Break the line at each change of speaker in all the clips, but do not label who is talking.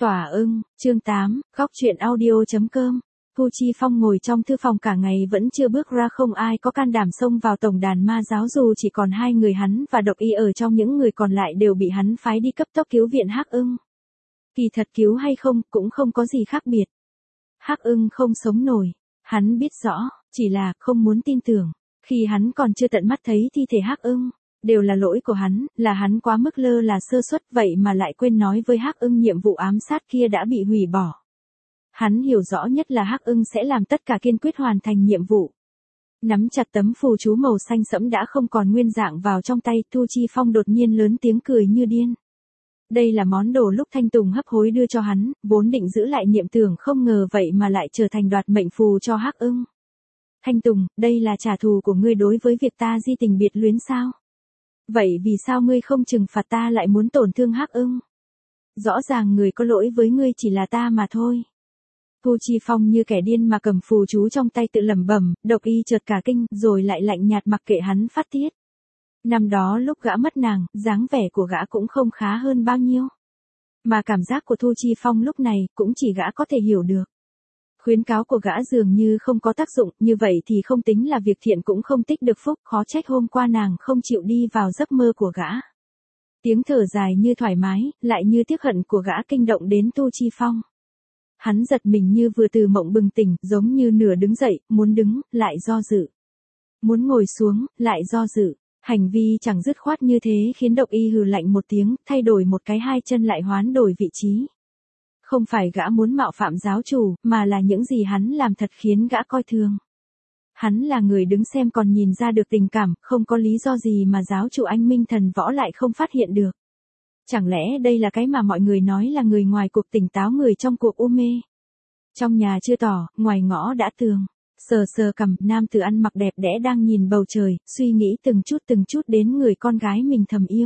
Tỏa ưng, chương 8, góc truyện audio.com. Thu Chi Phong ngồi trong thư phòng cả ngày vẫn chưa bước ra, không ai có can đảm xông vào tổng đàn ma giáo, dù chỉ còn hai người hắn và Độc Y, ở trong những người còn lại đều bị hắn phái đi cấp tốc cứu viện Hắc Ưng. Kỳ thật cứu hay không cũng không có gì khác biệt. Hắc Ưng không sống nổi, hắn biết rõ, chỉ là không muốn tin tưởng. Khi hắn còn chưa tận mắt thấy thi thể Hắc Ưng, đều là lỗi của hắn, là hắn quá mức lơ là sơ suất, vậy mà lại quên nói với Hắc Ưng nhiệm vụ ám sát kia đã bị hủy bỏ. Hắn hiểu rõ nhất là Hắc Ưng sẽ làm tất cả, kiên quyết hoàn thành nhiệm vụ. Nắm chặt tấm phù chú màu xanh sẫm đã không còn nguyên dạng vào trong tay, Thu Chi Phong đột nhiên lớn tiếng cười như điên. Đây là món đồ lúc Thanh Tùng hấp hối đưa cho hắn, vốn định giữ lại niệm tưởng, không ngờ vậy mà lại trở thành đoạt mệnh phù cho Hắc Ưng. Thanh Tùng, đây là trả thù của ngươi đối với việc ta di tình biệt luyến sao? Vậy vì sao ngươi không trừng phạt ta lại muốn tổn thương Hắc Ưng? Rõ ràng người có lỗi với ngươi chỉ là ta mà thôi. Thu Chi Phong như kẻ điên mà cầm phù chú trong tay tự lẩm bẩm, Độc Y chợt cả kinh, rồi lại lạnh nhạt mặc kệ hắn phát tiết. Năm đó lúc gã mất nàng, dáng vẻ của gã cũng không khá hơn bao nhiêu. Mà cảm giác của Thu Chi Phong lúc này cũng chỉ gã có thể hiểu được. Khuyến cáo của gã dường như không có tác dụng, như vậy thì không tính là việc thiện cũng không tích được phúc, khó trách hôm qua nàng không chịu đi vào giấc mơ của gã. Tiếng thở dài như thoải mái, lại như tiếc hận của gã kinh động đến Thu Chi Phong. Hắn giật mình như vừa từ mộng bừng tỉnh, giống như nửa đứng dậy, muốn đứng, lại do dự. Muốn ngồi xuống, lại do dự. Hành vi chẳng dứt khoát như thế khiến Độc Y hừ lạnh một tiếng, thay đổi một cái hai chân lại hoán đổi vị trí. Không phải gã muốn mạo phạm giáo chủ, mà là những gì hắn làm thật khiến gã coi thường. Hắn là người đứng xem còn nhìn ra được tình cảm, không có lý do gì mà giáo chủ anh Minh Thần Võ lại không phát hiện được. Chẳng lẽ đây là cái mà mọi người nói là người ngoài cuộc tỉnh táo, người trong cuộc u mê? Trong nhà chưa tỏ, ngoài ngõ đã tường. Sờ sờ cằm, nam tử ăn mặc đẹp đẽ đang nhìn bầu trời, suy nghĩ từng chút đến người con gái mình thầm yêu.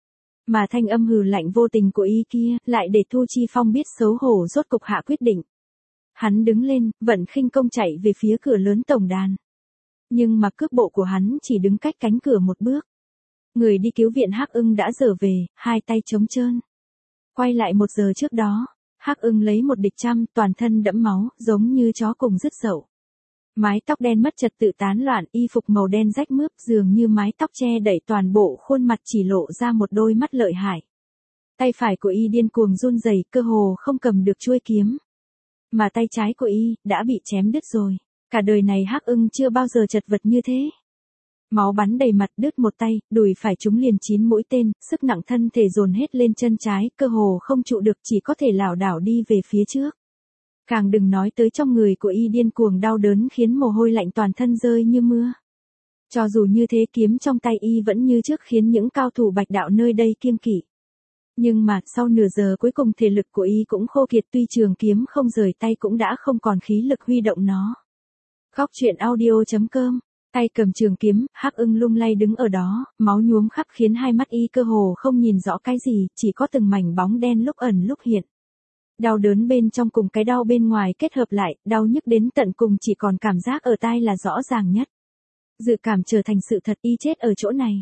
Mà thanh âm hừ lạnh vô tình của y kia, lại để Thu Chi Phong biết xấu hổ, rốt cục hạ quyết định. Hắn đứng lên, vận khinh công chạy về phía cửa lớn tổng đàn. Nhưng mà cước bộ của hắn chỉ đứng cách cánh cửa một bước. Người đi cứu viện Hắc Ưng đã trở về, hai tay trống trơn. Quay lại 1 giờ trước đó, Hắc Ưng lấy một địch trăm, toàn thân đẫm máu, giống như chó cùng dứt dậu. Mái tóc đen mất trật tự tán loạn, y phục màu đen rách mướp, dường như mái tóc che đậy toàn bộ khuôn mặt, chỉ lộ ra một đôi mắt lợi hại. Tay phải của y điên cuồng run rẩy, cơ hồ không cầm được chuôi kiếm. Mà tay trái của y đã bị chém đứt rồi. Cả đời này Hắc Ưng chưa bao giờ chật vật như thế. Máu bắn đầy mặt, đứt một tay, đùi phải trúng liền 9 mũi tên, sức nặng thân thể dồn hết lên chân trái, cơ hồ không trụ được, chỉ có thể lảo đảo đi về phía trước. Càng đừng nói tới trong người của y điên cuồng đau đớn khiến mồ hôi lạnh toàn thân rơi như mưa. Cho dù như thế, kiếm trong tay y vẫn như trước khiến những cao thủ Bạch đạo nơi đây kiêng kỵ. Nhưng mà, sau nửa giờ cuối cùng thể lực của y cũng khô kiệt, tuy trường kiếm không rời tay cũng đã không còn khí lực huy động nó. Góc truyện audio.com. Tay cầm trường kiếm, Hắc Ưng lung lay đứng ở đó, máu nhuốm khắp khiến hai mắt y cơ hồ không nhìn rõ cái gì, chỉ có từng mảnh bóng đen lúc ẩn lúc hiện. Đau đớn bên trong cùng cái đau bên ngoài kết hợp lại, đau nhức đến tận cùng, chỉ còn cảm giác ở tai là rõ ràng nhất. Dự cảm trở thành sự thật, y chết ở chỗ này.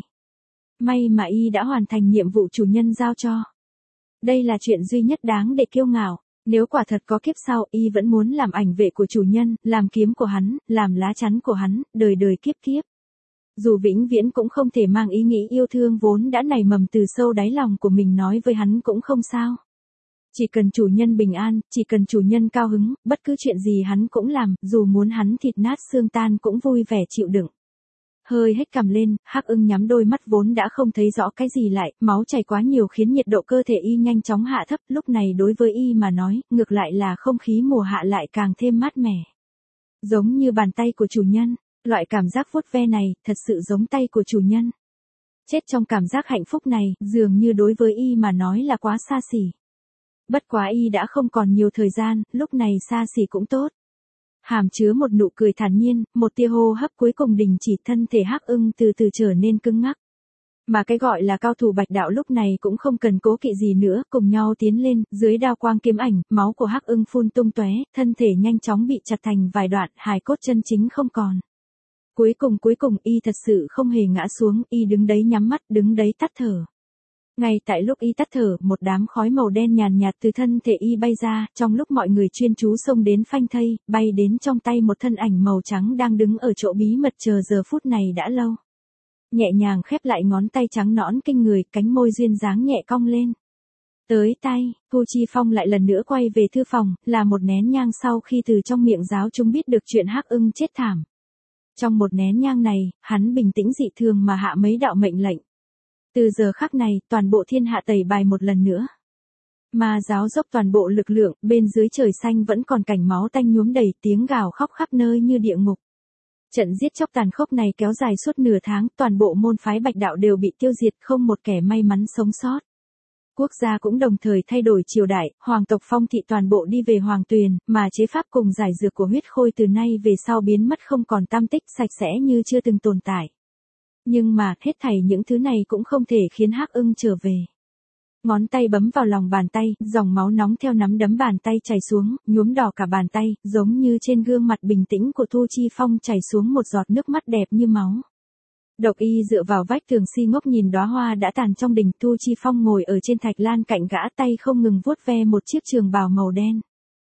May mà y đã hoàn thành nhiệm vụ chủ nhân giao cho. Đây là chuyện duy nhất đáng để kiêu ngạo. Nếu quả thật có kiếp sau, y vẫn muốn làm ảnh vệ của chủ nhân, làm kiếm của hắn, làm lá chắn của hắn, đời đời kiếp kiếp. Dù vĩnh viễn cũng không thể mang ý nghĩ yêu thương vốn đã nảy mầm từ sâu đáy lòng của mình nói với hắn cũng không sao. Chỉ cần chủ nhân bình an, chỉ cần chủ nhân cao hứng, bất cứ chuyện gì hắn cũng làm, dù muốn hắn thịt nát xương tan cũng vui vẻ chịu đựng. Hơi hết cằm lên, Hắc Ưng nhắm đôi mắt vốn đã không thấy rõ cái gì lại, máu chảy quá nhiều khiến nhiệt độ cơ thể y nhanh chóng hạ thấp, lúc này đối với y mà nói, ngược lại là không khí mùa hạ lại càng thêm mát mẻ. Giống như bàn tay của chủ nhân, loại cảm giác vuốt ve này, thật sự giống tay của chủ nhân. Chết trong cảm giác hạnh phúc này, dường như đối với y mà nói là quá xa xỉ. Bất quá y đã không còn nhiều thời gian, lúc này xa xỉ cũng tốt. Hàm chứa một nụ cười thản nhiên, một tia hô hấp cuối cùng đình chỉ, thân thể Hắc Ưng từ từ trở nên cứng ngắc. Mà cái gọi là cao thủ Bạch đạo lúc này cũng không cần cố kỵ gì nữa, cùng nhau tiến lên, dưới đao quang kiếm ảnh, máu của Hắc Ưng phun tung tóe, thân thể nhanh chóng bị chặt thành vài đoạn, hài cốt chân chính không còn. Cuối cùng y thật sự không hề ngã xuống, y đứng đấy nhắm mắt, đứng đấy tắt thở. Ngay tại lúc y tắt thở, một đám khói màu đen nhàn nhạt từ thân thể y bay ra, trong lúc mọi người chuyên chú xông đến phanh thây, bay đến trong tay một thân ảnh màu trắng đang đứng ở chỗ bí mật chờ giờ phút này đã lâu. Nhẹ nhàng khép lại ngón tay trắng nõn kinh người, cánh môi duyên dáng nhẹ cong lên. Tới tay, Thu Chi Phong lại lần nữa quay về thư phòng, là một nén nhang sau khi từ trong miệng giáo chúng biết được chuyện Hắc Ưng chết thảm. Trong một nén nhang này, hắn bình tĩnh dị thường mà hạ mấy đạo mệnh lệnh. Từ giờ khắc này, toàn bộ thiên hạ tẩy bài một lần nữa. Ma giáo dốc toàn bộ lực lượng, bên dưới trời xanh vẫn còn cảnh máu tanh nhuốm đầy, tiếng gào khóc khắp nơi như địa ngục. Trận giết chóc tàn khốc này kéo dài suốt nửa tháng, toàn bộ môn phái Bạch Đạo đều bị tiêu diệt, không một kẻ may mắn sống sót. Quốc gia cũng đồng thời thay đổi triều đại, hoàng tộc Phong thị toàn bộ đi về Hoàng Tuyền, mà chế pháp cùng giải dược của huyết khôi từ nay về sau biến mất không còn tăm tích, sạch sẽ như chưa từng tồn tại. Nhưng mà, hết thảy những thứ này cũng không thể khiến Hắc Ưng trở về. Ngón tay bấm vào lòng bàn tay, dòng máu nóng theo nắm đấm bàn tay chảy xuống, nhuốm đỏ cả bàn tay, giống như trên gương mặt bình tĩnh của Thu Chi Phong chảy xuống một giọt nước mắt đẹp như máu. Độc Y dựa vào vách tường si ngốc nhìn đóa hoa đã tàn trong đình. Thu Chi Phong ngồi ở trên thạch lan cạnh gã, tay không ngừng vuốt ve một chiếc trường bào màu đen.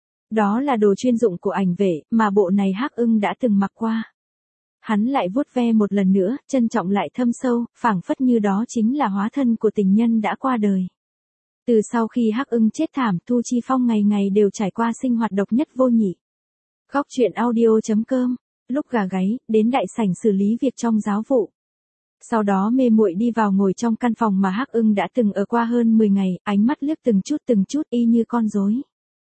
Đó là đồ chuyên dụng của ảnh vệ, mà bộ này Hắc Ưng đã từng mặc qua. Hắn lại vuốt ve một lần nữa, trân trọng lại thâm sâu, phảng phất như đó chính là hóa thân của tình nhân đã qua đời. Từ sau khi Hắc Ưng chết thảm, Thu Chi Phong ngày ngày đều trải qua sinh hoạt độc nhất vô nhị. Góc truyện audio.com, lúc gà gáy, đến đại sảnh xử lý việc trong giáo vụ. Sau đó mê muội đi vào ngồi trong căn phòng mà Hắc Ưng đã từng ở qua hơn 10 ngày, ánh mắt liếc từng chút y như con rối.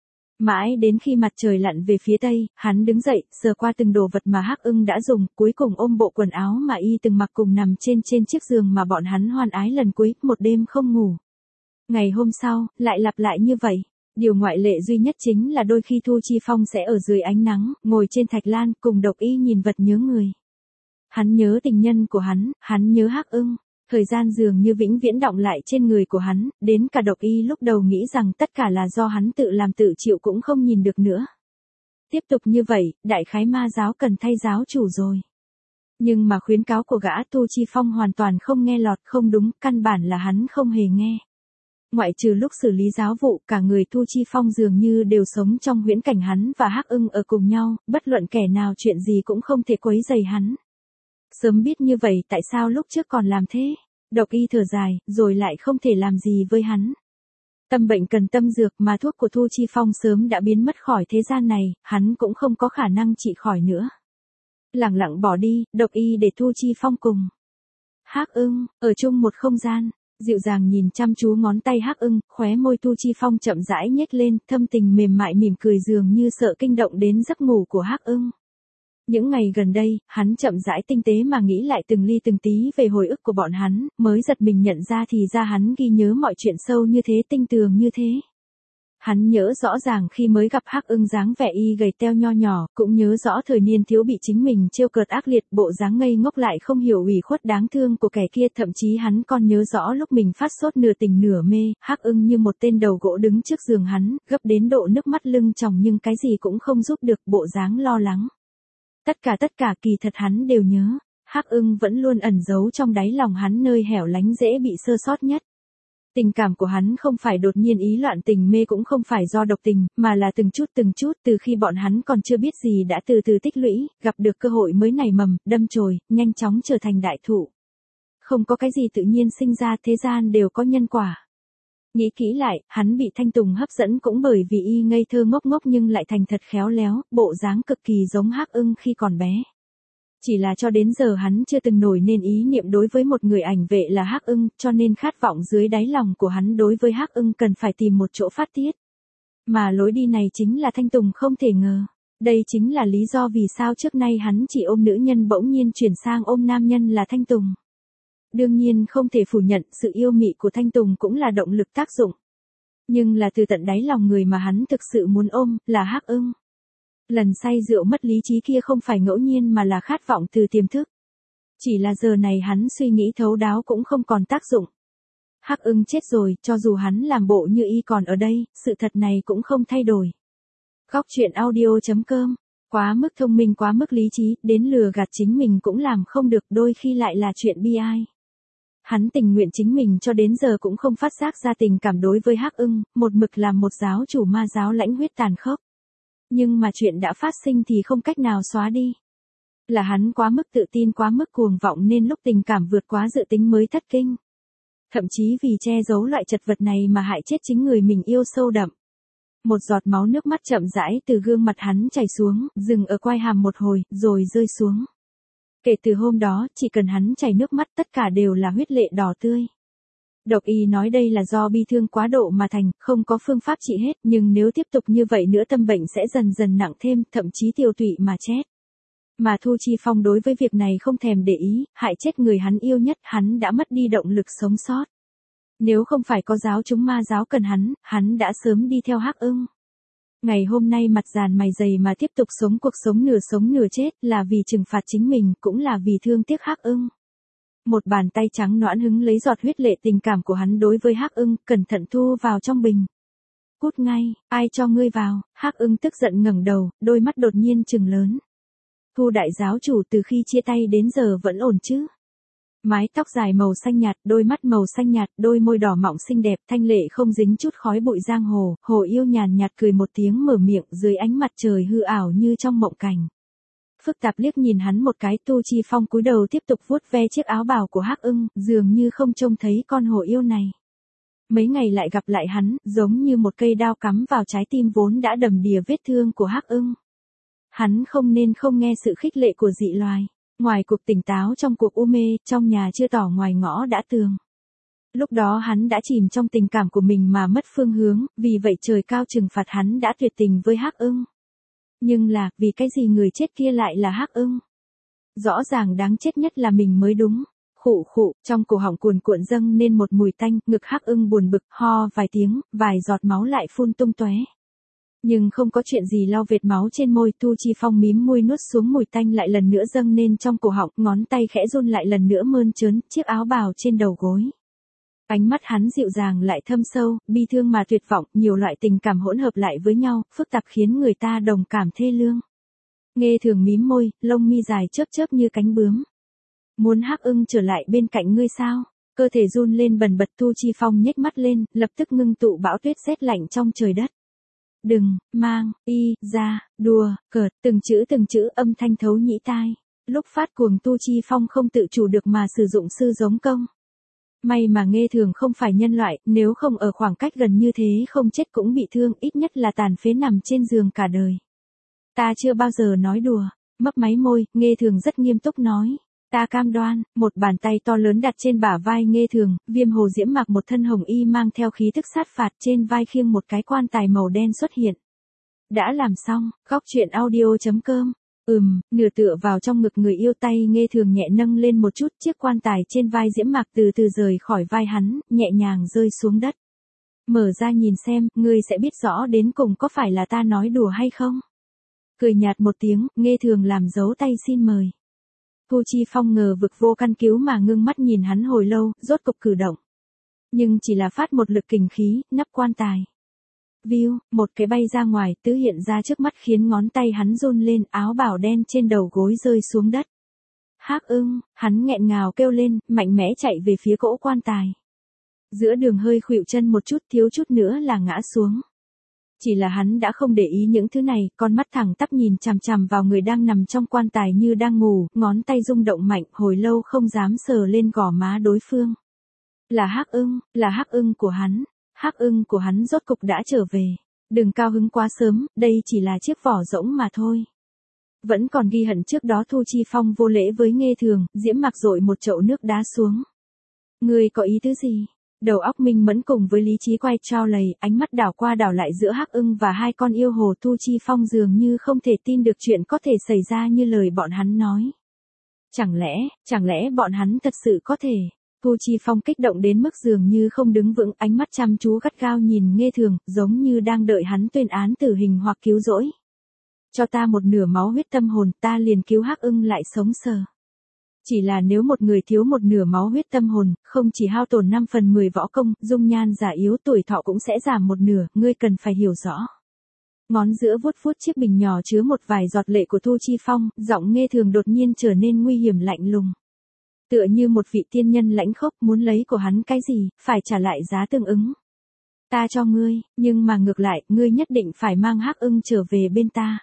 Mãi đến khi mặt trời lặn về phía tây, hắn đứng dậy, sờ qua từng đồ vật mà Hắc Ưng đã dùng, cuối cùng ôm bộ quần áo mà y từng mặc cùng nằm trên chiếc giường mà bọn hắn hoan ái lần cuối, một đêm không ngủ. Ngày hôm sau, lại lặp lại như vậy. Điều ngoại lệ duy nhất chính là đôi khi Thu Chi Phong sẽ ở dưới ánh nắng, ngồi trên thạch lan, cùng Độc Y nhìn vật nhớ người. Hắn nhớ tình nhân của hắn nhớ Hắc Ưng. Thời gian dường như vĩnh viễn đọng lại trên người của hắn, đến cả Độc Y lúc đầu nghĩ rằng tất cả là do hắn tự làm tự chịu cũng không nhìn được nữa. Tiếp tục như vậy, đại khái ma giáo cần thay giáo chủ rồi. Nhưng mà khuyến cáo của gã Thu Chi Phong hoàn toàn không nghe lọt, không đúng, căn bản là hắn không hề nghe. Ngoại trừ lúc xử lý giáo vụ, cả người Thu Chi Phong dường như đều sống trong huyễn cảnh hắn và Hắc Ưng ở cùng nhau, bất luận kẻ nào chuyện gì cũng không thể quấy rầy hắn. Sớm biết như vậy tại sao lúc trước còn làm thế? Độc Y thở dài, rồi lại không thể làm gì với hắn. Tâm bệnh cần tâm dược mà thuốc của Thu Chi Phong sớm đã biến mất khỏi thế gian này, hắn cũng không có khả năng trị khỏi nữa. Lẳng lặng bỏ đi, Độc Y để Thu Chi Phong cùng Hắc Ưng ở chung một không gian. Dịu dàng nhìn chăm chú ngón tay Hắc Ưng, khóe môi Thu Chi Phong chậm rãi nhếch lên, thâm tình mềm mại mỉm cười dường như sợ kinh động đến giấc ngủ của Hắc Ưng. Những ngày gần đây, hắn chậm rãi tinh tế mà nghĩ lại từng ly từng tí về hồi ức của bọn hắn, mới giật mình nhận ra thì ra hắn ghi nhớ mọi chuyện sâu như thế, tinh tường như thế. Hắn nhớ rõ ràng khi mới gặp Hắc Ưng dáng vẻ y gầy teo nho nhỏ, cũng nhớ rõ thời niên thiếu bị chính mình trêu cợt ác liệt, bộ dáng ngây ngốc lại không hiểu ủy khuất đáng thương của kẻ kia, thậm chí hắn còn nhớ rõ lúc mình phát sốt nửa tỉnh nửa mê, Hắc Ưng như một tên đầu gỗ đứng trước giường hắn, gấp đến độ nước mắt lưng tròng nhưng cái gì cũng không giúp được, bộ dáng lo lắng. Tất cả kỳ thật hắn đều nhớ, Hắc Ưng vẫn luôn ẩn giấu trong đáy lòng hắn nơi hẻo lánh dễ bị sơ sót nhất. Tình cảm của hắn không phải đột nhiên ý loạn tình mê, cũng không phải do độc tình, mà là từng chút từ khi bọn hắn còn chưa biết gì đã từ từ tích lũy, gặp được cơ hội mới nảy mầm, đâm chồi, nhanh chóng trở thành đại thụ. Không có cái gì tự nhiên sinh ra, thế gian đều có nhân quả. Nghĩ kỹ lại, hắn bị Thanh Tùng hấp dẫn cũng bởi vì y ngây thơ ngốc ngốc nhưng lại thành thật khéo léo, bộ dáng cực kỳ giống Hắc Ưng khi còn bé. Chỉ là cho đến giờ hắn chưa từng nổi nên ý niệm đối với một người ảnh vệ là Hắc Ưng, cho nên khát vọng dưới đáy lòng của hắn đối với Hắc Ưng cần phải tìm một chỗ phát tiết. Mà lối đi này chính là Thanh Tùng không thể ngờ. Đây chính là lý do vì sao trước nay hắn chỉ ôm nữ nhân bỗng nhiên chuyển sang ôm nam nhân là Thanh Tùng. Đương nhiên không thể phủ nhận sự yêu mị của Thanh Tùng cũng là động lực tác dụng. Nhưng là từ tận đáy lòng người mà hắn thực sự muốn ôm, là Hắc Ưng. Lần say rượu mất lý trí kia không phải ngẫu nhiên mà là khát vọng từ tiềm thức. Chỉ là giờ này hắn suy nghĩ thấu đáo cũng không còn tác dụng. Hắc Ưng chết rồi, cho dù hắn làm bộ như y còn ở đây, sự thật này cũng không thay đổi. Góc truyện audio.com, quá mức thông minh quá mức lý trí, đến lừa gạt chính mình cũng làm không được, đôi khi lại là chuyện bi ai. Hắn tình nguyện chính mình cho đến giờ cũng không phát giác ra tình cảm đối với Hắc Ưng, một mực làm một giáo chủ ma giáo lãnh huyết tàn khốc. Nhưng mà chuyện đã phát sinh thì không cách nào xóa đi. Là hắn quá mức tự tin, quá mức cuồng vọng nên lúc tình cảm vượt quá dự tính mới thất kinh. Thậm chí vì che giấu loại chật vật này mà hại chết chính người mình yêu sâu đậm. Một giọt máu nước mắt chậm rãi từ gương mặt hắn chảy xuống, dừng ở quai hàm một hồi, rồi rơi xuống. Kể từ hôm đó, chỉ cần hắn chảy nước mắt tất cả đều là huyết lệ đỏ tươi. Độc y nói đây là do bi thương quá độ mà thành, không có phương pháp trị hết, nhưng nếu tiếp tục như vậy nữa tâm bệnh sẽ dần dần nặng thêm, thậm chí tiêu tụy mà chết. Mà Thu Chi Phong đối với việc này không thèm để ý, hại chết người hắn yêu nhất, hắn đã mất đi động lực sống sót. Nếu không phải có giáo chúng ma giáo cần hắn đã sớm đi theo Hắc Ưng. Ngày hôm nay mặt dàn mày dày mà tiếp tục sống cuộc sống nửa chết là vì trừng phạt chính mình, cũng là vì thương tiếc Hắc Ưng. Một bàn tay trắng nõn hứng lấy giọt huyết lệ tình cảm của hắn đối với Hắc Ưng, cẩn thận thu vào trong bình. Cút ngay, ai cho ngươi vào? Hắc Ưng tức giận ngẩng đầu, đôi mắt đột nhiên trừng lớn. Thu đại giáo chủ từ khi chia tay đến giờ vẫn ổn chứ? Mái tóc dài màu xanh nhạt, đôi mắt màu xanh nhạt, đôi môi đỏ mọng xinh đẹp, thanh lệ không dính chút khói bụi giang hồ, hồ yêu nhàn nhạt cười một tiếng mở miệng dưới ánh mặt trời hư ảo như trong mộng cảnh. Phức tạp liếc nhìn hắn một cái, Tu Chi Phong cúi đầu tiếp tục vuốt ve chiếc áo bào của Hắc Ưng, dường như không trông thấy con hồ yêu này. Mấy ngày lại gặp lại hắn, giống như một cây đao cắm vào trái tim vốn đã đầm đìa vết thương của Hắc Ưng. Hắn không nên không nghe sự khích lệ của dị loài. Ngoài cuộc tỉnh táo trong cuộc u mê, trong nhà chưa tỏ ngoài ngõ đã tường. Lúc đó hắn đã chìm trong tình cảm của mình mà mất phương hướng, vì vậy trời cao trừng phạt hắn đã tuyệt tình với Hắc Ưng. Nhưng là, vì cái gì người chết kia lại là Hắc Ưng? Rõ ràng đáng chết nhất là mình mới đúng. Khụ khụ, trong cổ họng cuồn cuộn dâng nên một mùi tanh, ngực Hắc Ưng buồn bực, ho vài tiếng, vài giọt máu lại phun tung tóe. Nhưng không có chuyện gì lau vệt máu trên môi, Tu Chi Phong mím môi nuốt xuống mùi tanh lại lần nữa dâng lên trong cổ họng, ngón tay khẽ run lại lần nữa mơn trớn chiếc áo bào trên đầu gối. Ánh mắt hắn dịu dàng lại thâm sâu, bi thương mà tuyệt vọng, nhiều loại tình cảm hỗn hợp lại với nhau, phức tạp khiến người ta đồng cảm thê lương. Nghe Thường mím môi, lông mi dài chớp chớp như cánh bướm. Muốn Hắc Ưng trở lại bên cạnh ngươi sao? Cơ thể run lên bần bật, Tu Chi Phong nhếch mắt lên, lập tức ngưng tụ bão tuyết rét lạnh trong trời đất. Đừng, mang, ra, đùa, cợt, từng chữ âm thanh thấu nhĩ tai. Lúc phát cuồng Tu Chi Phong không tự chủ được mà sử dụng sư giống công. May mà Nghe Thường không phải nhân loại, nếu không ở khoảng cách gần như thế không chết cũng bị thương, ít nhất là tàn phế nằm trên giường cả đời. Ta chưa bao giờ nói đùa, mấp máy môi, Nghe Thường rất nghiêm túc nói. Ta cam đoan, một bàn tay to lớn đặt trên bả vai Nghe Thường, Viêm Hồ Diễm mặc một thân hồng y mang theo khí tức sát phạt, trên vai khiêng một cái quan tài màu đen xuất hiện. Đã làm xong, góc truyện audio.com. Nửa tựa vào trong ngực người yêu, tay Nghe Thường nhẹ nâng lên một chút, chiếc quan tài trên vai Diễm Mạc từ từ rời khỏi vai hắn, nhẹ nhàng rơi xuống đất. Mở ra nhìn xem, ngươi sẽ biết rõ đến cùng có phải là ta nói đùa hay không. Cười nhạt một tiếng, Nghe Thường làm dấu tay xin mời. Thu Chi Phong ngờ vực vô căn cứ mà ngưng mắt nhìn hắn hồi lâu, rốt cục cử động. Nhưng chỉ là phát một lực kình khí, nắp quan tài. View, một cái bay ra ngoài, tứ hiện ra trước mắt khiến ngón tay hắn run lên, áo bào đen trên đầu gối rơi xuống đất. Hắc Ưng, hắn nghẹn ngào kêu lên, mạnh mẽ chạy về phía cỗ quan tài. Giữa đường hơi khuỵu chân một chút, thiếu chút nữa là ngã xuống. Chỉ là hắn đã không để ý những thứ này, con mắt thẳng tắp nhìn chằm chằm vào người đang nằm trong quan tài như đang ngủ, ngón tay rung động mạnh, hồi lâu không dám sờ lên gò má đối phương. Là Hắc Ưng của hắn. Hắc Ưng của hắn rốt cục đã trở về. Đừng cao hứng quá sớm, đây chỉ là chiếc vỏ rỗng mà thôi. Vẫn còn ghi hận trước đó Thu Chi Phong vô lễ với Nghe Thường, Diễm Mạc dội một chậu nước đá xuống. Ngươi có ý tứ gì? Đầu óc minh mẫn cùng với lý trí quay trao lầy, ánh mắt đảo qua đảo lại giữa Hắc Ưng và hai con yêu hồ. Thu Chi Phong dường như không thể tin được chuyện có thể xảy ra như lời bọn hắn nói. Chẳng lẽ bọn hắn thật sự có thể? Thu Chi Phong kích động đến mức dường như không đứng vững, ánh mắt chăm chú gắt gao nhìn Nghe Thường, giống như đang đợi hắn tuyên án tử hình hoặc cứu rỗi. Cho ta một nửa máu huyết tâm hồn, ta liền cứu Hắc Ưng lại sống sờ. Chỉ là nếu một người thiếu một nửa máu huyết tâm hồn, không chỉ hao tổn 5/10 võ công, dung nhan già yếu, tuổi thọ cũng sẽ giảm một nửa, ngươi cần phải hiểu rõ. Ngón giữa vuốt vuốt chiếc bình nhỏ chứa một vài giọt lệ của Thu Chi Phong, giọng Nghe Thường đột nhiên trở nên nguy hiểm lạnh lùng. Tựa như một vị tiên nhân lãnh khốc, muốn lấy của hắn cái gì, phải trả lại giá tương ứng. Ta cho ngươi, nhưng mà ngược lại, ngươi nhất định phải mang Hắc Ưng trở về bên ta.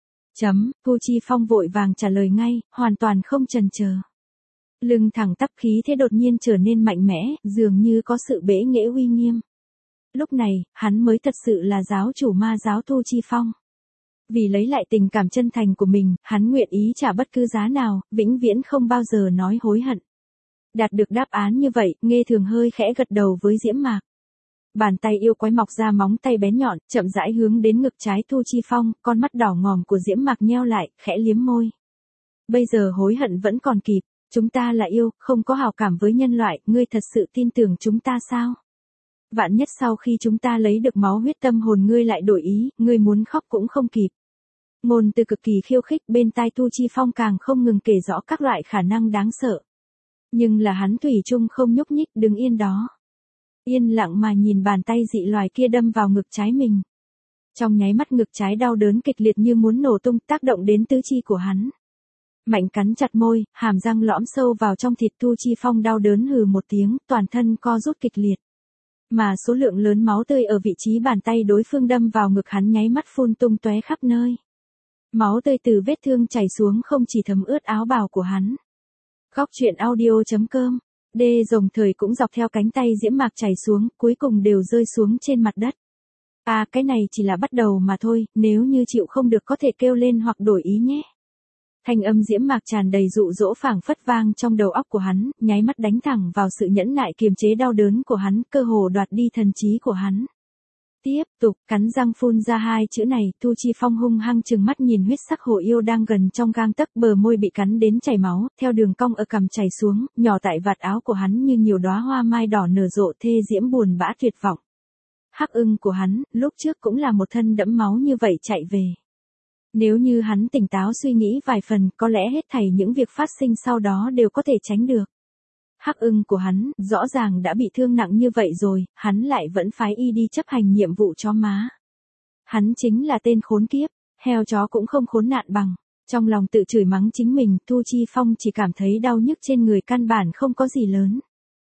Thu Chi Phong vội vàng trả lời ngay, hoàn toàn không chần chờ. Lưng thẳng tắp, khí thế đột nhiên trở nên mạnh mẽ, dường như có sự bẽ nghễ uy nghiêm. Lúc này, hắn mới thật sự là giáo chủ ma giáo Thu Chi Phong. Vì lấy lại tình cảm chân thành của mình, hắn nguyện ý trả bất cứ giá nào, vĩnh viễn không bao giờ nói hối hận. Đạt được đáp án như vậy, Nghe Thường hơi khẽ gật đầu với Diễm Mạc. Bàn tay yêu quái mọc ra móng tay bén nhọn, chậm rãi hướng đến ngực trái Thu Chi Phong, con mắt đỏ ngòm của Diễm Mạc nheo lại, khẽ liếm môi. Bây giờ hối hận vẫn còn kịp, chúng ta là yêu, không có hảo cảm với nhân loại, ngươi thật sự tin tưởng chúng ta sao? Vạn nhất sau khi chúng ta lấy được máu huyết tâm hồn ngươi lại đổi ý, ngươi muốn khóc cũng không kịp. Ngôn từ cực kỳ khiêu khích, bên tai Thu Chi Phong càng không ngừng kể rõ các loại khả năng đáng sợ. Nhưng là hắn thủy chung không nhúc nhích, đứng yên đó. Yên lặng mà nhìn bàn tay dị loài kia đâm vào ngực trái mình. Trong nháy mắt ngực trái đau đớn kịch liệt như muốn nổ tung, tác động đến tứ chi của hắn. Mạnh cắn chặt môi, hàm răng lõm sâu vào trong thịt. Thu Chi Phong đau đớn hừ một tiếng, toàn thân co rút kịch liệt. Mà số lượng lớn máu tươi ở vị trí bàn tay đối phương đâm vào ngực hắn nháy mắt phun tung tóe khắp nơi. Máu tươi từ vết thương chảy xuống không chỉ thấm ướt áo bào của hắn. Góc truyện audio.com, đê rồng thời cũng dọc theo cánh tay Diễm Mạc chảy xuống, cuối cùng đều rơi xuống trên mặt đất. À, cái này chỉ là bắt đầu mà thôi, nếu như chịu không được có thể kêu lên hoặc đổi ý nhé. Thanh âm Diễm Mạc tràn đầy dụ dỗ phảng phất vang trong đầu óc của hắn, nháy mắt đánh thẳng vào sự nhẫn nại kiềm chế đau đớn của hắn, cơ hồ đoạt đi thần trí của hắn. Tiếp tục, cắn răng phun ra hai chữ này, Thu Chi Phong hung hăng trừng mắt nhìn huyết sắc hồ yêu đang gần trong gang tấc, bờ môi bị cắn đến chảy máu, theo đường cong ở cằm chảy xuống, nhỏ tại vạt áo của hắn như nhiều đóa hoa mai đỏ nở rộ, thê diễm buồn bã tuyệt vọng. Hắc Ưng của hắn, lúc trước cũng là một thân đẫm máu như vậy chạy về. Nếu như hắn tỉnh táo suy nghĩ vài phần, có lẽ hết thảy những việc phát sinh sau đó đều có thể tránh được. Hắc Ưng của hắn, rõ ràng đã bị thương nặng như vậy rồi, hắn lại vẫn phái y đi chấp hành nhiệm vụ cho má. Hắn chính là tên khốn kiếp, heo chó cũng không khốn nạn bằng. Trong lòng tự chửi mắng chính mình, Thu Chi Phong chỉ cảm thấy đau nhức trên người, căn bản không có gì lớn.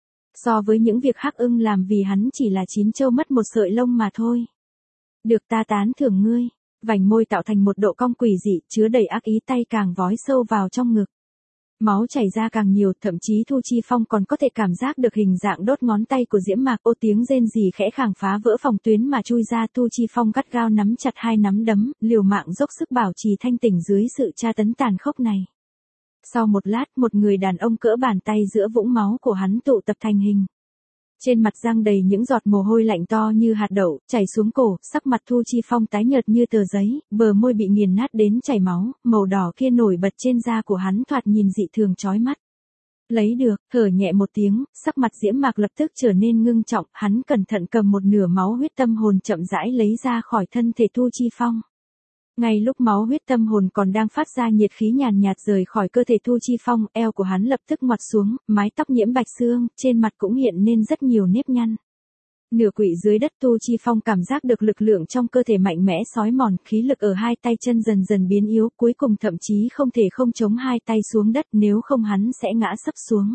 So với những việc Hắc Ưng làm vì hắn chỉ là chín châu mất một sợi lông mà thôi. Được, ta tán thưởng ngươi. Vành môi tạo thành một độ cong quỷ dị, chứa đầy ác ý, tay càng vói sâu vào trong ngực. Máu chảy ra càng nhiều, thậm chí Thu Chi Phong còn có thể cảm giác được hình dạng đốt ngón tay của Diễm Mạc. Ô tiếng rên rỉ khẽ khàng phá vỡ phòng tuyến mà chui ra. Thu Chi Phong gắt gao nắm chặt hai nắm đấm, liều mạng dốc sức bảo trì thanh tỉnh dưới sự tra tấn tàn khốc này. Sau một lát, một người đàn ông cỡ bàn tay giữa vũng máu của hắn tụ tập thành hình. Trên mặt răng đầy những giọt mồ hôi lạnh to như hạt đậu, chảy xuống cổ, sắc mặt Thu Chi Phong tái nhợt như tờ giấy, bờ môi bị nghiền nát đến chảy máu, màu đỏ kia nổi bật trên da của hắn thoạt nhìn dị thường chói mắt. Lấy được, thở nhẹ một tiếng, sắc mặt Diễm Mạc lập tức trở nên ngưng trọng, hắn cẩn thận cầm một nửa máu huyết tâm hồn chậm rãi lấy ra khỏi thân thể Thu Chi Phong. Ngay lúc máu huyết tâm hồn còn đang phát ra nhiệt khí nhàn nhạt rời khỏi cơ thể Thu Chi Phong, eo của hắn lập tức ngoặt xuống, mái tóc nhiễm bạch xương, trên mặt cũng hiện nên rất nhiều nếp nhăn. Nửa quỵ dưới đất, Thu Chi Phong cảm giác được lực lượng trong cơ thể mạnh mẽ xói mòn, khí lực ở hai tay chân dần dần biến yếu, cuối cùng thậm chí không thể không chống hai tay xuống đất, nếu không hắn sẽ ngã sấp xuống.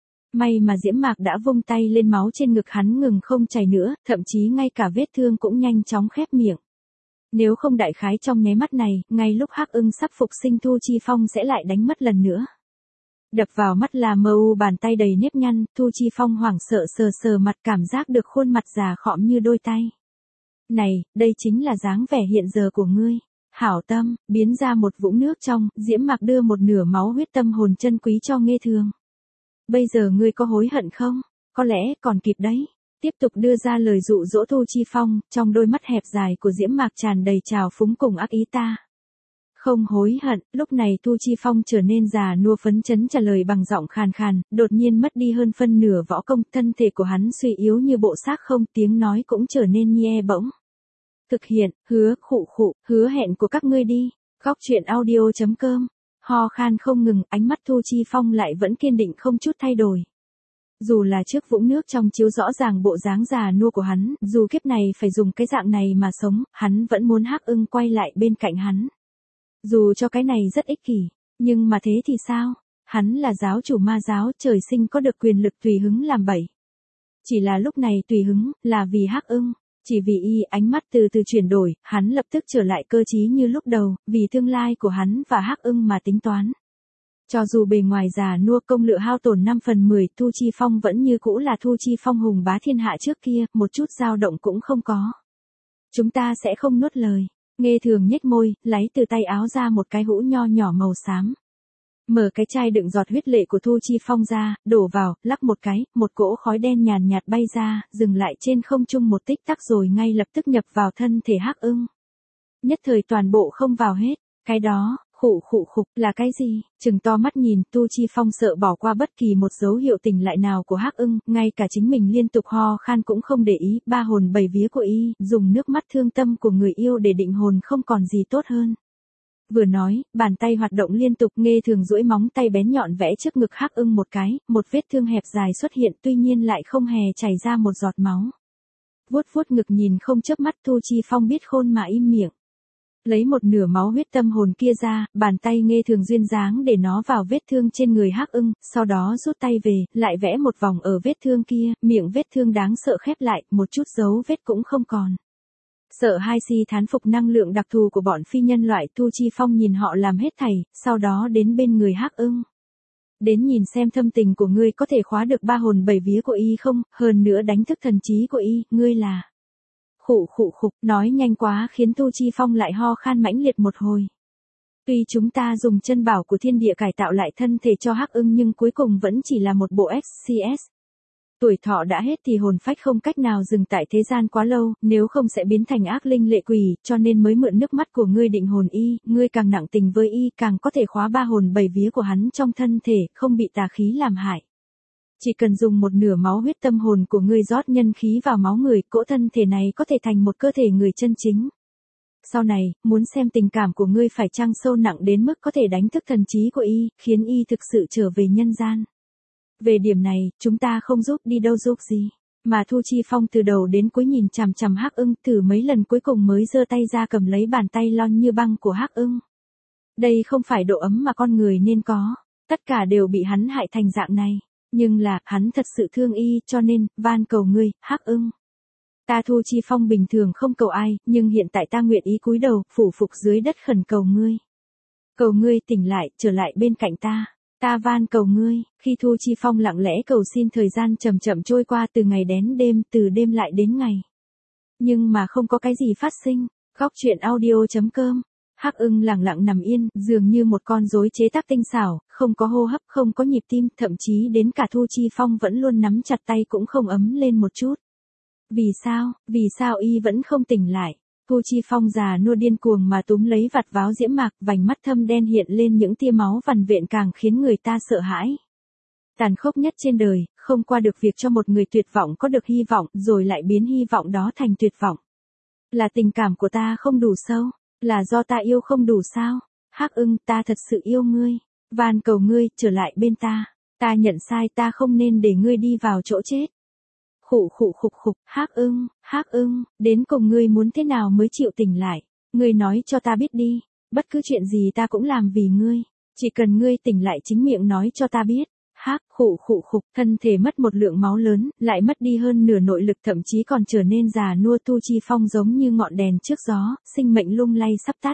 May mà Diễm Mạc đã vung tay lên, máu trên ngực hắn ngừng không chảy nữa, thậm chí ngay cả vết thương cũng nhanh chóng khép miệng. Nếu không đại khái trong nháy mắt này, ngay lúc Hắc Ưng sắp phục sinh, Thu Chi Phong sẽ lại đánh mất lần nữa. Đập vào mắt là mờ u bàn tay đầy nếp nhăn, Thu Chi Phong hoảng sợ sờ sờ mặt, cảm giác được khuôn mặt già khọm như đôi tay. Này, đây chính là dáng vẻ hiện giờ của ngươi. Hảo tâm, biến ra một vũng nước trong, Diễm Mạc đưa một nửa máu huyết tâm hồn chân quý cho Nghe Thường. Bây giờ ngươi có hối hận không? Có lẽ còn kịp đấy. Tiếp tục đưa ra lời dụ dỗ Thu Chi Phong, trong đôi mắt hẹp dài của Diễm Mạc tràn đầy trào phúng cùng ác ý. Ta không hối hận. Lúc này Thu Chi Phong trở nên già nua phấn chấn trả lời bằng giọng khàn khàn, đột nhiên mất đi hơn phân nửa võ công, thân thể của hắn suy yếu như bộ xác không, tiếng nói cũng trở nên nhe bỗng. Thực hiện, hứa, hứa hẹn của các ngươi đi. Góc truyện audio.com, ho khan không ngừng, ánh mắt Thu Chi Phong lại vẫn kiên định không chút thay đổi. Dù là trước vũng nước trong chiếu rõ ràng bộ dáng già nua của hắn, dù kiếp này phải dùng cái dạng này mà sống, hắn vẫn muốn Hắc Ưng quay lại bên cạnh hắn. Dù cho cái này rất ích kỷ, nhưng mà thế thì sao? Hắn là giáo chủ ma giáo, trời sinh có được quyền lực tùy hứng làm bậy. Chỉ là lúc này tùy hứng, là vì Hắc Ưng. Chỉ vì y, ánh mắt từ từ chuyển đổi, hắn lập tức trở lại cơ trí như lúc đầu, vì tương lai của hắn và Hắc Ưng mà tính toán. Cho dù bề ngoài già nua công lựa hao tổn 5/10, Thu Chi Phong vẫn như cũ là Thu Chi Phong hùng bá thiên hạ trước kia, một chút dao động cũng không có. Chúng ta sẽ không nuốt lời. Nghe Thường nhếch môi, lấy từ tay áo ra một cái hũ nho nhỏ màu xám. Mở cái chai đựng giọt huyết lệ của Thu Chi Phong ra, đổ vào, lắc một cái, một cỗ khói đen nhàn nhạt bay ra, dừng lại trên không trung một tích tắc rồi ngay lập tức nhập vào thân thể Hắc Ưng. Nhất thời toàn bộ không vào hết, cái đó, khụ, là cái gì? Trừng to mắt nhìn, Thu Chi Phong sợ bỏ qua bất kỳ một dấu hiệu tỉnh lại nào của Hắc Ưng, ngay cả chính mình liên tục ho khan cũng không để ý, ba hồn bảy vía của y, dùng nước mắt thương tâm của người yêu để định hồn không còn gì tốt hơn. Vừa nói, bàn tay hoạt động liên tục, Nghe Thường duỗi móng tay bén nhọn vẽ trước ngực Hắc Ưng một cái, một vết thương hẹp dài xuất hiện tuy nhiên lại không hề chảy ra một giọt máu. Vuốt ngực nhìn không chớp mắt, Thu Chi Phong biết khôn mà im miệng. Lấy một nửa máu huyết tâm hồn kia ra, bàn tay Nghe Thường duyên dáng để nó vào vết thương trên người Hắc Ưng, sau đó rút tay về, lại vẽ một vòng ở vết thương kia, miệng vết thương đáng sợ khép lại, một chút dấu vết cũng không còn. Sợ hai si thán phục năng lượng đặc thù của bọn phi nhân loại, Thu Chi Phong nhìn họ làm hết thảy, sau đó đến bên người Hắc Ưng. Đến nhìn xem thâm tình của ngươi có thể khóa được ba hồn bảy vía của y không, hơn nữa đánh thức thần trí của y, ngươi là... Khụ, nói nhanh quá khiến Thu Chi Phong lại ho khan mãnh liệt một hồi. Tuy chúng ta dùng chân bảo của thiên địa cải tạo lại thân thể cho Hắc Ưng nhưng cuối cùng vẫn chỉ là một bộ XCS. Tuổi thọ đã hết thì hồn phách không cách nào dừng tại thế gian quá lâu, nếu không sẽ biến thành ác linh lệ quỷ, cho nên mới mượn nước mắt của ngươi định hồn y, ngươi càng nặng tình với y, càng có thể khóa ba hồn bảy vía của hắn trong thân thể, không bị tà khí làm hại. Chỉ cần dùng một nửa máu huyết tâm hồn của ngươi rót nhân khí vào máu người, cỗ thân thể này có thể thành một cơ thể người chân chính. Sau này, muốn xem tình cảm của ngươi phải chăng sâu nặng đến mức có thể đánh thức thần trí của y, khiến y thực sự trở về nhân gian. Về điểm này, chúng ta không giúp đi đâu giúp gì. Mà Thu Chi Phong từ đầu đến cuối nhìn chằm chằm Hắc Ưng, thử mấy lần cuối cùng mới giơ tay ra cầm lấy bàn tay lon như băng của Hắc Ưng. Đây không phải độ ấm mà con người nên có, tất cả đều bị hắn hại thành dạng này. Nhưng là, hắn thật sự thương y, cho nên, van cầu ngươi, Hắc Ưng. Ta Thu Chi Phong bình thường không cầu ai, nhưng hiện tại ta nguyện ý cúi đầu, phủ phục dưới đất khẩn cầu ngươi. Cầu ngươi tỉnh lại, trở lại bên cạnh ta. Ta van cầu ngươi, khi Thu Chi Phong lặng lẽ cầu xin thời gian chậm chậm trôi qua từ ngày đến đêm, từ đêm lại đến ngày. Nhưng mà không có cái gì phát sinh. Góc truyện audio.com. Hắc Ưng lặng lặng nằm yên, dường như một con rối chế tác tinh xảo, không có hô hấp, không có nhịp tim, thậm chí đến cả Thu Chi Phong vẫn luôn nắm chặt tay cũng không ấm lên một chút. Vì sao y vẫn không tỉnh lại? Thu Chi Phong già nua điên cuồng mà túm lấy vạt váo diễm mạc, vành mắt thâm đen hiện lên những tia máu vằn vện càng khiến người ta sợ hãi. Tàn khốc nhất trên đời, không qua được việc cho một người tuyệt vọng có được hy vọng, rồi lại biến hy vọng đó thành tuyệt vọng. Là tình cảm của ta không đủ sâu, là do ta yêu không đủ sao? Hắc Ưng, ta thật sự yêu ngươi, van cầu ngươi, trở lại bên ta. Ta nhận sai, ta không nên để ngươi đi vào chỗ chết. Khụ, Hắc Ưng, đến cùng ngươi muốn thế nào mới chịu tỉnh lại? Ngươi nói cho ta biết đi, bất cứ chuyện gì ta cũng làm vì ngươi, chỉ cần ngươi tỉnh lại chính miệng nói cho ta biết. Khụ, thân thể mất một lượng máu lớn, lại mất đi hơn nửa nội lực, thậm chí còn trở nên già nua. Thu Chi Phong giống như ngọn đèn trước gió, sinh mệnh lung lay sắp tắt.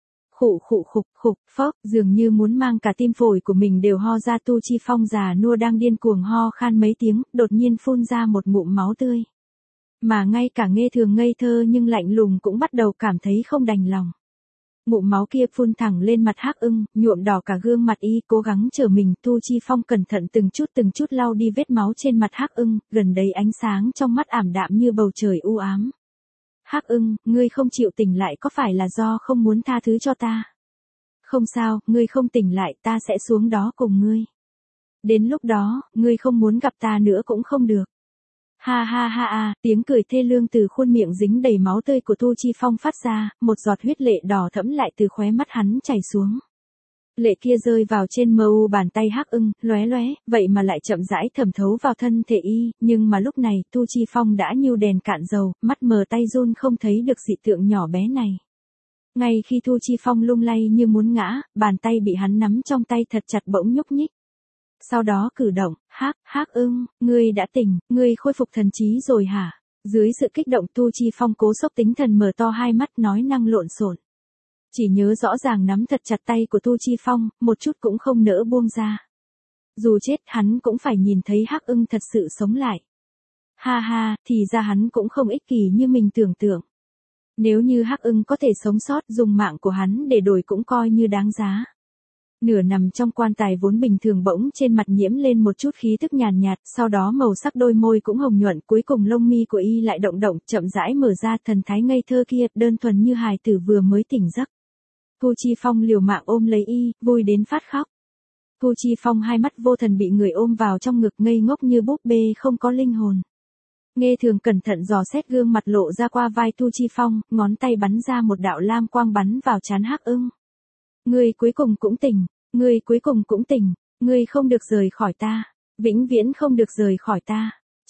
Phốc, dường như muốn mang cả tim phổi của mình đều ho ra. Thu Chi Phong già nua đang điên cuồng ho khan mấy tiếng, đột nhiên phun ra một ngụm máu tươi. Mà ngay cả Nghe Thường ngây thơ nhưng lạnh lùng cũng bắt đầu cảm thấy không đành lòng. Ngụm máu kia phun thẳng lên mặt Hắc Ưng, nhuộm đỏ cả gương mặt y, cố gắng trở mình. Thu Chi Phong cẩn thận từng chút lau đi vết máu trên mặt Hắc Ưng, gần đấy ánh sáng trong mắt ảm đạm như bầu trời u ám. Hắc Ưng, ngươi không chịu tỉnh lại có phải là do không muốn tha thứ cho ta? Không sao, ngươi không tỉnh lại, ta sẽ xuống đó cùng ngươi. Đến lúc đó, ngươi không muốn gặp ta nữa cũng không được. Ha, tiếng cười thê lương từ khuôn miệng dính đầy máu tươi của Thu Chi Phong phát ra, một giọt huyết lệ đỏ thẫm lại từ khóe mắt hắn chảy xuống. Lệ kia rơi vào trên mờ u bàn tay Hắc Ưng, lóe, vậy mà lại chậm rãi thẩm thấu vào thân thể y, nhưng mà lúc này, Thu Chi Phong đã như đèn cạn dầu, mắt mờ tay run không thấy được dị tượng nhỏ bé này. Ngay khi Thu Chi Phong lung lay như muốn ngã, bàn tay bị hắn nắm trong tay thật chặt bỗng nhúc nhích. Sau đó cử động, Hắc Ưng, ngươi đã tỉnh, ngươi khôi phục thần trí rồi hả? Dưới sự kích động Tu Chi Phong cố sốc tính thần mở to hai mắt nói năng lộn xộn. Chỉ nhớ rõ ràng nắm thật chặt tay của Tu Chi Phong, một chút cũng không nỡ buông ra. Dù chết hắn cũng phải nhìn thấy Hắc Ưng thật sự sống lại. Ha ha, thì ra hắn cũng không ích kỷ như mình tưởng tượng. Nếu như Hắc Ưng có thể sống sót, dùng mạng của hắn để đổi cũng coi như đáng giá. Nửa nằm trong quan tài vốn bình thường bỗng trên mặt nhiễm lên một chút khí tức nhàn nhạt, sau đó màu sắc đôi môi cũng hồng nhuận, cuối cùng lông mi của y lại động động, chậm rãi mở ra, thần thái ngây thơ kia, đơn thuần như hài tử vừa mới tỉnh giấc. Tu Chi Phong liều mạng ôm lấy y, vui đến phát khóc. Tu Chi Phong hai mắt vô thần bị người ôm vào trong ngực, ngây ngốc như búp bê không có linh hồn. Nghe Thường cẩn thận dò xét gương mặt lộ ra qua vai Tu Chi Phong, ngón tay bắn ra một đạo lam quang bắn vào trán Hắc Ưng. Ngươi cuối cùng cũng tỉnh, ngươi cuối cùng cũng tỉnh, ngươi không được rời khỏi ta, vĩnh viễn không được rời khỏi ta.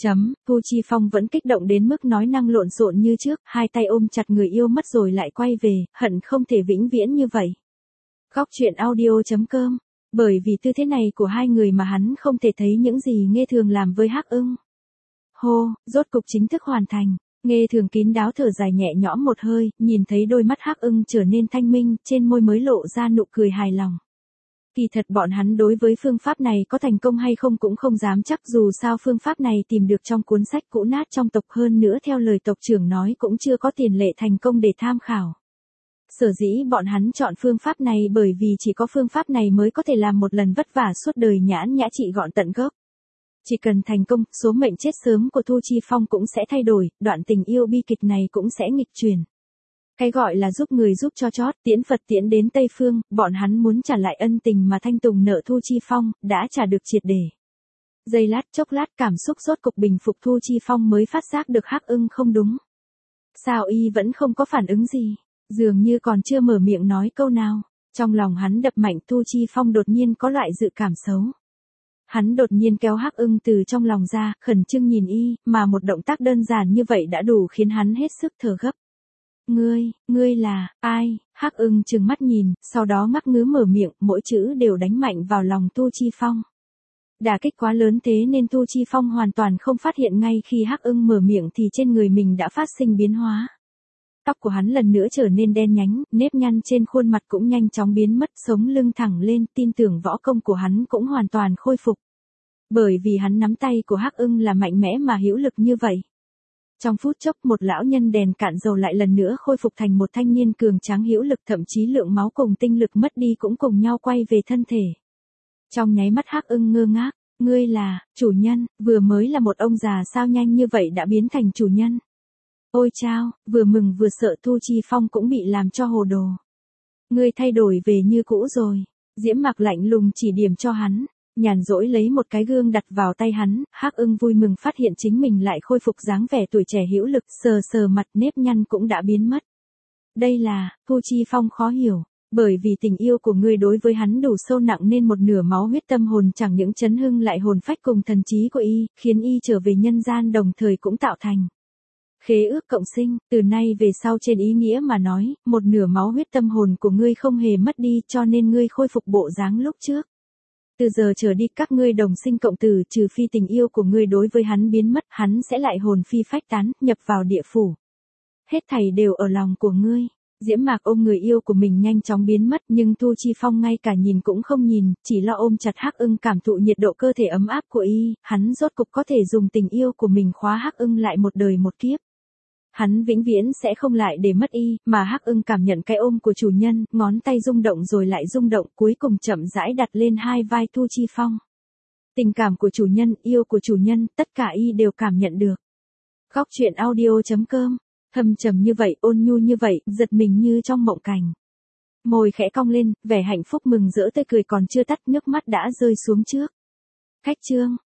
Tu Chi Phong vẫn kích động đến mức nói năng lộn xộn như trước, hai tay ôm chặt người yêu mất rồi lại quay về, hận không thể vĩnh viễn như vậy. Góc truyện audio.com, bởi vì tư thế này của hai người mà hắn không thể thấy những gì Nghe Thường làm với Hắc Ưng. Hô, rốt cục chính thức hoàn thành. Nghe Thường kín đáo thở dài nhẹ nhõm một hơi, nhìn thấy đôi mắt Hắc Ưng trở nên thanh minh, trên môi mới lộ ra nụ cười hài lòng. Kỳ thật bọn hắn đối với phương pháp này có thành công hay không cũng không dám chắc, dù sao phương pháp này tìm được trong cuốn sách cũ nát trong tộc, hơn nữa theo lời tộc trưởng nói cũng chưa có tiền lệ thành công để tham khảo. Sở dĩ bọn hắn chọn phương pháp này bởi vì chỉ có phương pháp này mới có thể làm một lần vất vả suốt đời nhãn nhã trị gọn tận gốc. Chỉ cần thành công, số mệnh chết sớm của Tu Chi Phong cũng sẽ thay đổi, đoạn tình yêu bi kịch này cũng sẽ nghịch chuyển. Cái gọi là giúp người giúp cho chót, tiễn Phật tiễn đến Tây Phương, bọn hắn muốn trả lại ân tình mà thanh tùng nợ Tu Chi Phong, đã trả được triệt để. Giây lát chốc lát cảm xúc rốt cục bình phục, Tu Chi Phong mới phát giác được Hắc Ưng không đúng. Sao y vẫn không có phản ứng gì, dường như còn chưa mở miệng nói câu nào. Trong lòng hắn đập mạnh, Tu Chi Phong đột nhiên có loại dự cảm xấu. Hắn đột nhiên kéo Hắc Ưng từ trong lòng ra, khẩn trương nhìn y, mà một động tác đơn giản như vậy đã đủ khiến hắn hết sức thở gấp. Ngươi là, ai? Hắc Ưng trừng mắt nhìn, sau đó ngắc ngứ mở miệng, mỗi chữ đều đánh mạnh vào lòng Tu Chi Phong. Đả kích quá lớn thế nên Tu Chi Phong hoàn toàn không phát hiện, ngay khi Hắc Ưng mở miệng thì trên người mình đã phát sinh biến hóa. Tóc của hắn lần nữa trở nên đen nhánh, nếp nhăn trên khuôn mặt cũng nhanh chóng biến mất, sống lưng thẳng lên, tin tưởng võ công của hắn cũng hoàn toàn khôi phục. Bởi vì hắn nắm tay của Hắc Ưng là mạnh mẽ mà hữu lực như vậy. Trong phút chốc, một lão nhân đèn cạn dầu lại lần nữa khôi phục thành một thanh niên cường tráng hữu lực, thậm chí lượng máu cùng tinh lực mất đi cũng cùng nhau quay về thân thể. Trong nháy mắt Hắc Ưng ngơ ngác, ngươi là, chủ nhân, vừa mới là một ông già sao nhanh như vậy đã biến thành chủ nhân. Ôi chao, vừa mừng vừa sợ, Tu Chi Phong cũng bị làm cho hồ đồ. Ngươi thay đổi về như cũ rồi. Diễm Mạc lạnh lùng chỉ điểm cho hắn, nhàn rỗi lấy một cái gương đặt vào tay hắn. Hắc Ưng vui mừng phát hiện chính mình lại khôi phục dáng vẻ tuổi trẻ hữu lực, sờ sờ mặt, nếp nhăn cũng đã biến mất. Đây là, Tu Chi Phong khó hiểu, bởi vì tình yêu của ngươi đối với hắn đủ sâu nặng nên một nửa máu huyết tâm hồn chẳng những chấn hưng lại hồn phách cùng thần trí của y, khiến y trở về nhân gian, đồng thời cũng tạo thành khế ước cộng sinh. Từ nay về sau trên ý nghĩa mà nói, một nửa máu huyết tâm hồn của ngươi không hề mất đi, cho nên ngươi khôi phục bộ dáng lúc trước. Từ giờ trở đi các ngươi đồng sinh cộng tử, trừ phi tình yêu của ngươi đối với hắn biến mất, hắn sẽ lại hồn phi phách tán, nhập vào địa phủ. Hết thảy đều ở lòng của ngươi. Diễm Mạc ôm người yêu của mình nhanh chóng biến mất, nhưng Tu Chi Phong ngay cả nhìn cũng không nhìn, chỉ lo ôm chặt Hắc Ưng cảm thụ nhiệt độ cơ thể ấm áp của y, hắn rốt cục có thể dùng tình yêu của mình khóa Hắc Ưng lại một đời một kiếp. Hắn vĩnh viễn sẽ không lại để mất y, mà Hắc Ưng cảm nhận cái ôm của chủ nhân, ngón tay rung động rồi lại rung động, cuối cùng chậm rãi đặt lên hai vai Tu Chi Phong. Tình cảm của chủ nhân, yêu của chủ nhân, tất cả y đều cảm nhận được. Góc truyện audio.com, thâm trầm như vậy, ôn nhu như vậy, giật mình như trong mộng cảnh. Môi khẽ cong lên, vẻ hạnh phúc mừng rỡ tươi cười còn chưa tắt, nước mắt đã rơi xuống trước. Khách chương.